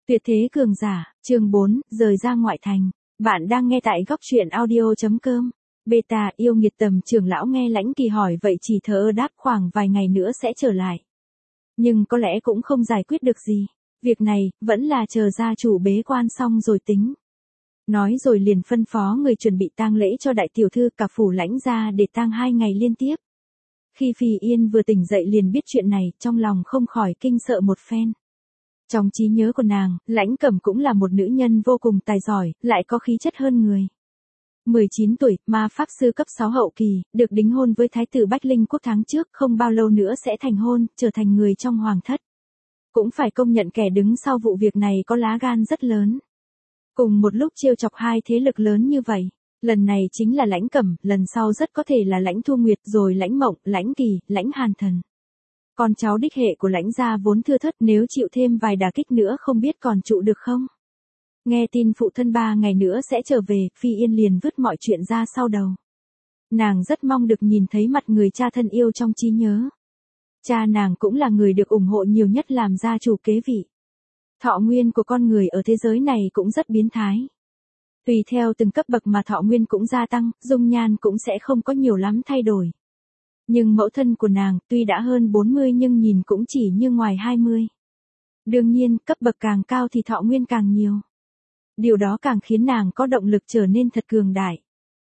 Tuyệt thế cường giả, chương 4, rời ra ngoại thành. Bạn đang nghe tại góc truyện audio.com. Beta yêu nghiệt tầm trưởng lão nghe Lãnh Kỳ hỏi vậy chỉ thờ ơ đáp khoảng vài ngày nữa sẽ trở lại. Nhưng có lẽ cũng không giải quyết được gì. Việc này, vẫn là chờ gia chủ bế quan xong rồi tính. Nói rồi liền phân phó người chuẩn bị tang lễ cho đại tiểu thư cả phủ Lãnh gia để tang 2 ngày liên tiếp. Khi Phi Yên vừa tỉnh dậy liền biết chuyện này, trong lòng không khỏi kinh sợ một phen. Trong trí nhớ của nàng, Lãnh Cẩm cũng là một nữ nhân vô cùng tài giỏi, lại có khí chất hơn người. 19 tuổi, ma pháp sư cấp 6 hậu kỳ, được đính hôn với thái tử Bách Linh Quốc tháng trước, không bao lâu nữa sẽ thành hôn, trở thành người trong hoàng thất. Cũng phải công nhận kẻ đứng sau vụ việc này có lá gan rất lớn. Cùng một lúc trêu chọc hai thế lực lớn như vậy. Lần này chính là Lãnh Cẩm, lần sau rất có thể là Lãnh Thu Nguyệt, rồi Lãnh Mộng, Lãnh Kỳ, Lãnh Hàn Thần. Con cháu đích hệ của Lãnh gia vốn thưa thớt, nếu chịu thêm vài đả kích nữa không biết còn trụ được không. Nghe tin phụ thân 3 ngày nữa sẽ trở về, Phi Yên liền vứt mọi chuyện ra sau đầu. Nàng rất mong được nhìn thấy mặt người cha thân yêu trong trí nhớ. Cha nàng cũng là người được ủng hộ nhiều nhất làm gia chủ kế vị. Thọ nguyên của con người ở thế giới này cũng rất biến thái. Tùy theo từng cấp bậc mà thọ nguyên cũng gia tăng, dung nhan cũng sẽ không có nhiều lắm thay đổi. Nhưng mẫu thân của nàng, tuy đã hơn 40 nhưng nhìn cũng chỉ như ngoài 20. Đương nhiên, cấp bậc càng cao thì thọ nguyên càng nhiều. Điều đó càng khiến nàng có động lực trở nên thật cường đại.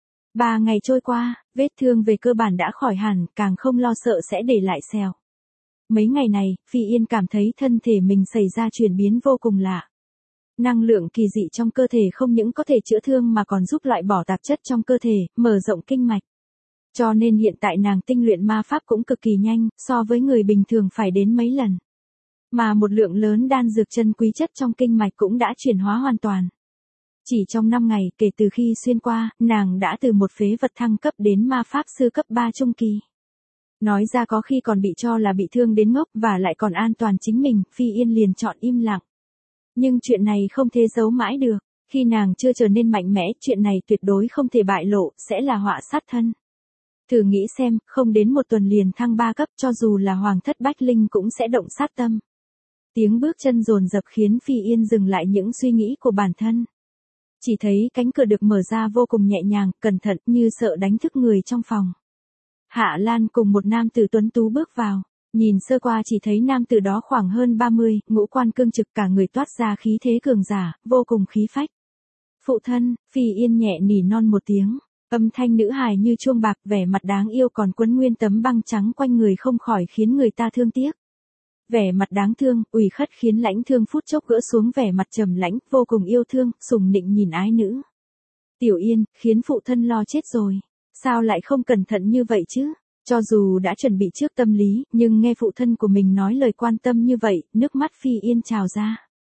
3 ngày trôi qua, vết thương về cơ bản đã khỏi hẳn, càng không lo sợ sẽ để lại sẹo. Mấy ngày này, Phi Yên cảm thấy thân thể mình xảy ra chuyển biến vô cùng lạ. Năng lượng kỳ dị trong cơ thể không những có thể chữa thương mà còn giúp loại bỏ tạp chất trong cơ thể, mở rộng kinh mạch. Cho nên hiện tại nàng tinh luyện ma pháp cũng cực kỳ nhanh, so với người bình thường phải đến mấy lần. Mà một lượng lớn đan dược chân quý chất trong kinh mạch cũng đã chuyển hóa hoàn toàn. Chỉ trong 5 ngày kể từ khi xuyên qua, nàng đã từ một phế vật thăng cấp đến ma pháp sư cấp 3 trung kỳ. Nói ra có khi còn bị cho là bị thương đến ngốc và lại còn an toàn chính mình, Phi Yên liền chọn im lặng. Nhưng chuyện này không thể giấu mãi được, khi nàng chưa trở nên mạnh mẽ, chuyện này tuyệt đối không thể bại lộ, sẽ là họa sát thân. Thử nghĩ xem, không đến một tuần liền thăng 3 cấp cho dù là hoàng thất Bách Linh cũng sẽ động sát tâm. Tiếng bước chân dồn dập khiến Phi Yên dừng lại những suy nghĩ của bản thân. Chỉ thấy cánh cửa được mở ra vô cùng nhẹ nhàng, cẩn thận như sợ đánh thức người trong phòng. Hạ Lan cùng một nam tử tuấn tú bước vào. Nhìn sơ qua chỉ thấy nam tử đó khoảng hơn 30, ngũ quan cương trực cả người toát ra khí thế cường giả, vô cùng khí phách. Phụ thân, Phi Yên nhẹ nỉ non một tiếng. Âm thanh nữ hài như chuông bạc, vẻ mặt đáng yêu còn quấn nguyên tấm băng trắng quanh người không khỏi khiến người ta thương tiếc. Vẻ mặt đáng thương, ủy khất khiến Lãnh Thương phút chốc gỡ xuống vẻ mặt trầm lãnh, vô cùng yêu thương, sùng nịnh nhìn ái nữ. Tiểu Yên, khiến phụ thân lo chết rồi. Sao lại không cẩn thận như vậy chứ? Cho dù đã chuẩn bị trước tâm lý, nhưng nghe phụ thân của mình nói lời quan tâm như vậy, nước mắt Phi Yên trào ra.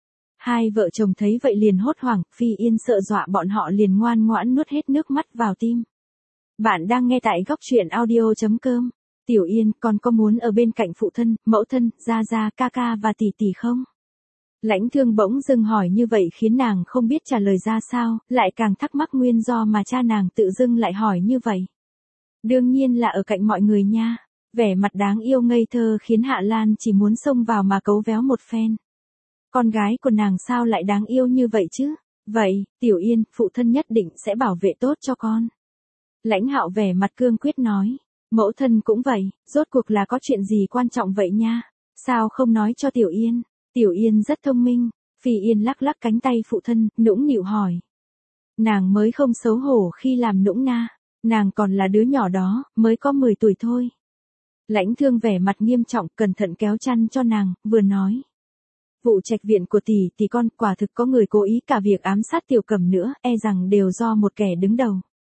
Hai vợ chồng thấy vậy liền hốt hoảng, Phi Yên sợ dọa bọn họ liền ngoan ngoãn nuốt hết nước mắt vào tim. Bạn đang nghe tại góc truyện audio.com. Tiểu Yên, con có muốn ở bên cạnh phụ thân, mẫu thân, gia gia, ca ca và tỷ tỷ không? Lãnh Thương bỗng dưng hỏi như vậy khiến nàng không biết trả lời ra sao, lại càng thắc mắc nguyên do mà cha nàng tự dưng lại hỏi như vậy. Đương nhiên là ở cạnh mọi người nha. Vẻ mặt đáng yêu ngây thơ khiến Hạ Lan chỉ muốn xông vào mà cấu véo một phen. Con gái của nàng sao lại đáng yêu như vậy chứ? Vậy, Tiểu Yên, phụ thân nhất định sẽ bảo vệ tốt cho con. Lãnh Hạo vẻ mặt cương quyết nói. Mẫu thân cũng vậy, rốt cuộc là có chuyện gì quan trọng vậy nha? Sao không nói cho Tiểu Yên? Tiểu Yên rất thông minh. Phi Yên lắc lắc cánh tay phụ thân, nũng nịu hỏi. Nàng mới không xấu hổ khi làm nũng na. Nàng còn là đứa nhỏ đó, mới có 10 tuổi thôi. Lãnh Thương vẻ mặt nghiêm trọng, cẩn thận kéo chăn cho nàng, vừa nói. Vụ trạch viện của tỷ con, quả thực có người cố ý cả việc ám sát Tiểu Cẩm nữa, e rằng đều do một kẻ đứng đầu.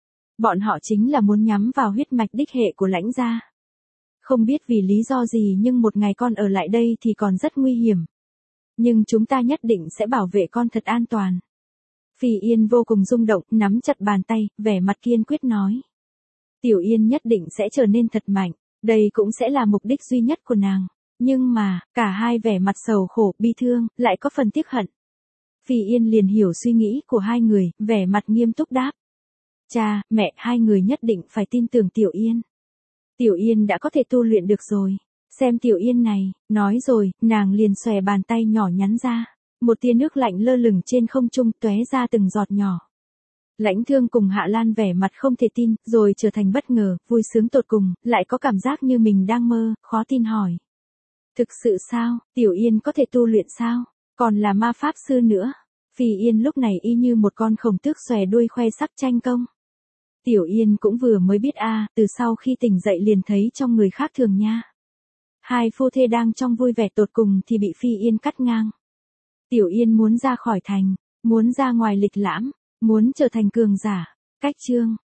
Bọn họ chính là muốn nhắm vào huyết mạch đích hệ của Lãnh gia. Không biết vì lý do gì nhưng một ngày con ở lại đây thì còn rất nguy hiểm. Nhưng chúng ta nhất định sẽ bảo vệ con thật an toàn. Phi Yên vô cùng rung động, nắm chặt bàn tay, vẻ mặt kiên quyết nói. Tiểu Yên nhất định sẽ trở nên thật mạnh, đây cũng sẽ là mục đích duy nhất của nàng. Nhưng mà, cả hai vẻ mặt sầu khổ, bi thương, lại có phần tiếc hận. Phi Yên liền hiểu suy nghĩ của hai người, vẻ mặt nghiêm túc đáp. Cha, mẹ, hai người nhất định phải tin tưởng Tiểu Yên. Tiểu Yên đã có thể tu luyện được rồi. Xem Tiểu Yên này, nói rồi, nàng liền xòe bàn tay nhỏ nhắn ra. Một tia nước lạnh lơ lửng trên không trung tóe ra từng giọt nhỏ. Lãnh Thương cùng Hạ Lan vẻ mặt không thể tin, rồi trở thành bất ngờ, vui sướng tột cùng, lại có cảm giác như mình đang mơ, khó tin hỏi. Thực sự sao, Tiểu Yên có thể tu luyện sao? Còn là ma pháp sư nữa. Phi Yên lúc này y như một con khổng tước xòe đuôi khoe sắc tranh công. Tiểu Yên cũng vừa mới biết từ sau khi tỉnh dậy liền thấy trong người khác thường nha. Hai phu thê đang trong vui vẻ tột cùng thì bị Phi Yên cắt ngang. Tiểu Yên muốn ra khỏi thành, muốn ra ngoài lịch lãm, muốn trở thành cường giả. Cách chương